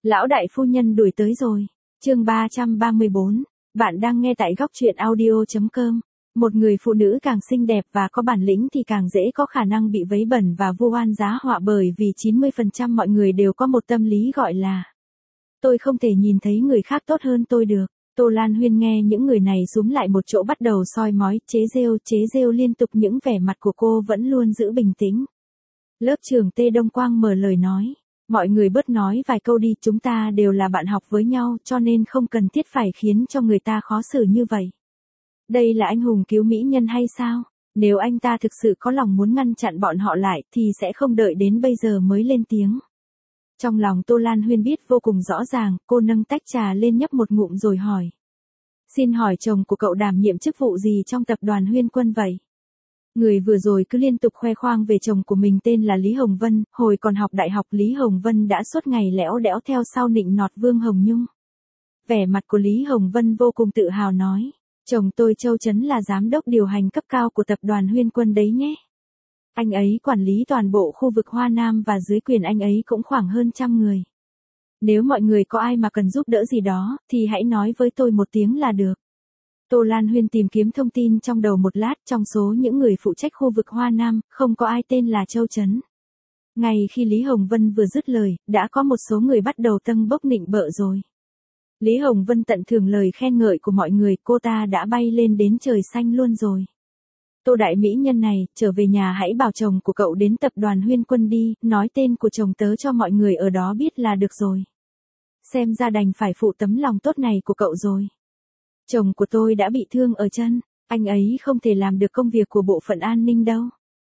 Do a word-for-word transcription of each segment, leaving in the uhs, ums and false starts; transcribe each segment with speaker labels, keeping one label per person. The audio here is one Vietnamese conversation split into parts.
Speaker 1: Lão đại phu nhân đuổi tới rồi. Chương ba trăm ba mươi bốn. Bạn đang nghe tại góc truyện audio chấm com. Một người phụ nữ càng xinh đẹp và có bản lĩnh thì càng dễ có khả năng bị vấy bẩn và vu oan giá họa, bởi vì chín mươi phần trăm mọi người đều có một tâm lý gọi là tôi không thể nhìn thấy người khác tốt hơn tôi được. Tô Lan Huyên nghe những người này xúm lại một chỗ bắt đầu soi mói, chế giễu, chế giễu liên tục. Những vẻ mặt của cô vẫn luôn giữ bình tĩnh. Lớp trưởng Tê Đông Quang mở lời nói. Mọi người bớt nói vài câu đi, chúng ta đều là bạn học với nhau cho nên không cần thiết phải khiến cho người ta khó xử như vậy. Đây là anh hùng cứu mỹ nhân hay sao? Nếu anh ta thực sự có lòng muốn ngăn chặn bọn họ lại thì sẽ không đợi đến bây giờ mới lên tiếng. Trong lòng Tô Lan Huyên biết vô cùng rõ ràng, cô nâng tách trà lên nhấp một ngụm rồi hỏi. Xin hỏi chồng của cậu đảm nhiệm chức vụ gì trong tập đoàn Huyên Quân vậy? Người vừa rồi cứ liên tục khoe khoang về chồng của mình tên là Lý Hồng Vân. Hồi còn học đại học Lý Hồng Vân đã suốt ngày lẽo đẽo theo sau nịnh nọt Vương Hồng Nhung. Vẻ mặt của Lý Hồng Vân vô cùng tự hào nói. Chồng tôi Châu Chấn là giám đốc điều hành cấp cao của tập đoàn Huyên Quân đấy nhé. Anh ấy quản lý toàn bộ khu vực Hoa Nam và dưới quyền anh ấy cũng khoảng hơn trăm người. Nếu mọi người có ai mà cần giúp đỡ gì đó thì hãy nói với tôi một tiếng là được. Tô Lan Huyên tìm kiếm thông tin trong đầu một lát, trong số những người phụ trách khu vực Hoa Nam, không có ai tên là Châu Chấn. Ngay khi Lý Hồng Vân vừa dứt lời, đã có một số người bắt đầu tâng bốc nịnh bợ rồi. Lý Hồng Vân tận thường lời khen ngợi của mọi người, cô ta đã bay lên đến trời xanh luôn rồi. Tô đại mỹ nhân này, trở về nhà hãy bảo chồng của cậu đến tập đoàn Huyên Quân đi, nói tên của chồng tớ cho mọi người ở đó biết là được rồi. Xem ra đành phải phụ tấm lòng tốt này của cậu rồi. Chồng của tôi đã bị thương ở chân, anh ấy không thể làm được công việc của bộ phận an ninh đâu.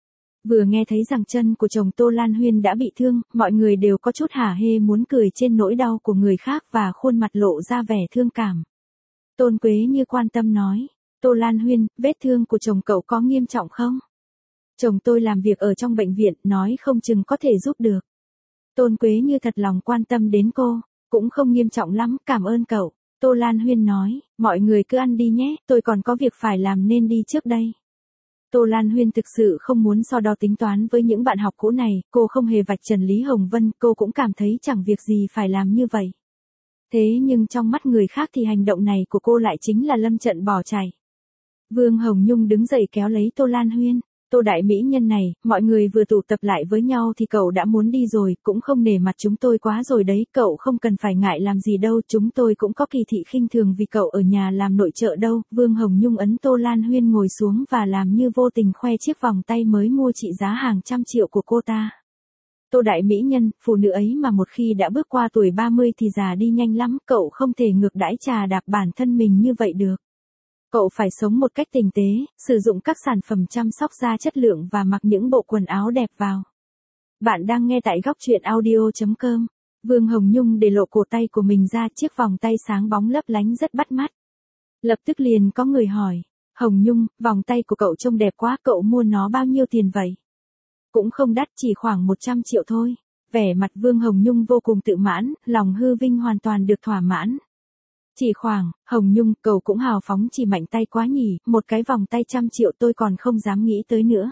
Speaker 1: Vừa nghe thấy rằng chân của chồng Tô Lan Huyên đã bị thương, mọi người đều có chút hả hê muốn cười trên nỗi đau của người khác và khuôn mặt lộ ra vẻ thương cảm. Tôn Quế Như quan tâm nói, Tô Lan Huyên, vết thương của chồng cậu có nghiêm trọng không? Chồng tôi làm việc ở trong bệnh viện, nói không chừng có thể giúp được. Tôn Quế Như thật lòng quan tâm đến cô, cũng không nghiêm trọng lắm, cảm ơn cậu. Tô Lan Huyên nói, mọi người cứ ăn đi nhé, tôi còn có việc phải làm nên đi trước đây. Tô Lan Huyên thực sự không muốn so đo tính toán với những bạn học cũ này, cô không hề vạch trần Lý Hồng Vân, cô cũng cảm thấy chẳng việc gì phải làm như vậy. Thế nhưng trong mắt người khác thì hành động này của cô lại chính là lâm trận bỏ chạy. Vương Hồng Nhung đứng dậy kéo lấy Tô Lan Huyên. Tô đại mỹ nhân này, mọi người vừa tụ tập lại với nhau thì cậu đã muốn đi rồi, cũng không nể mặt chúng tôi quá rồi đấy, cậu không cần phải ngại làm gì đâu, chúng tôi cũng có kỳ thị khinh thường vì cậu ở nhà làm nội trợ đâu. Vương Hồng Nhung ấn Tô Lan Huyên ngồi xuống và làm như vô tình khoe chiếc vòng tay mới mua trị giá hàng trăm triệu của cô ta. Tô đại mỹ nhân, phụ nữ ấy mà một khi đã bước qua tuổi ba mươi thì già đi nhanh lắm, cậu không thể ngược đãi trà đạp bản thân mình như vậy được. Cậu phải sống một cách tinh tế, sử dụng các sản phẩm chăm sóc da chất lượng và mặc những bộ quần áo đẹp vào. Bạn đang nghe tại góc truyện audio chấm com. Vương Hồng Nhung để lộ cổ tay của mình ra, chiếc vòng tay sáng bóng lấp lánh rất bắt mắt. Lập tức liền có người hỏi, Hồng Nhung, vòng tay của cậu trông đẹp quá, cậu mua nó bao nhiêu tiền vậy? Cũng không đắt, chỉ khoảng một trăm triệu thôi. Vẻ mặt Vương Hồng Nhung vô cùng tự mãn, lòng hư vinh hoàn toàn được thỏa mãn. Chỉ khoảng, Hồng Nhung, cậu cũng hào phóng chỉ mạnh tay quá nhỉ, một cái vòng tay trăm triệu tôi còn không dám nghĩ tới nữa.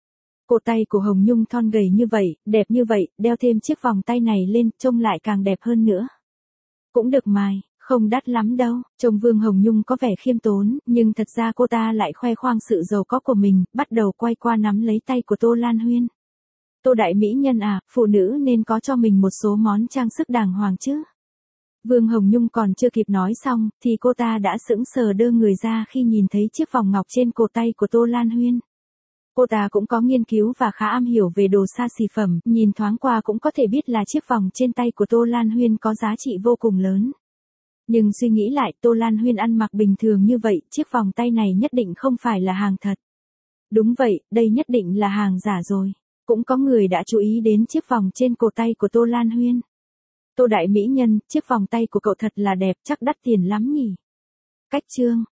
Speaker 1: Cổ tay của Hồng Nhung thon gầy như vậy, đẹp như vậy, đeo thêm chiếc vòng tay này lên, trông lại càng đẹp hơn nữa. Cũng được mài, không đắt lắm đâu. Trông Vương Hồng Nhung có vẻ khiêm tốn, nhưng thật ra cô ta lại khoe khoang sự giàu có của mình, bắt đầu quay qua nắm lấy tay của Tô Lan Huyên. Tô đại mỹ nhân à, phụ nữ nên có cho mình một số món trang sức đàng hoàng chứ. Vương Hồng Nhung còn chưa kịp nói xong, thì cô ta đã sững sờ đơ người ra khi nhìn thấy chiếc vòng ngọc trên cổ tay của Tô Lan Huyên. Cô ta cũng có nghiên cứu và khá am hiểu về đồ xa xỉ phẩm, nhìn thoáng qua cũng có thể biết là chiếc vòng trên tay của Tô Lan Huyên có giá trị vô cùng lớn. Nhưng suy nghĩ lại, Tô Lan Huyên ăn mặc bình thường như vậy, chiếc vòng tay này nhất định không phải là hàng thật. Đúng vậy, đây nhất định là hàng giả rồi. Cũng có người đã chú ý đến chiếc vòng trên cổ tay của Tô Lan Huyên. Tô đại mỹ nhân, chiếc vòng tay của cậu thật là đẹp, chắc đắt tiền lắm nhỉ. Cách chương,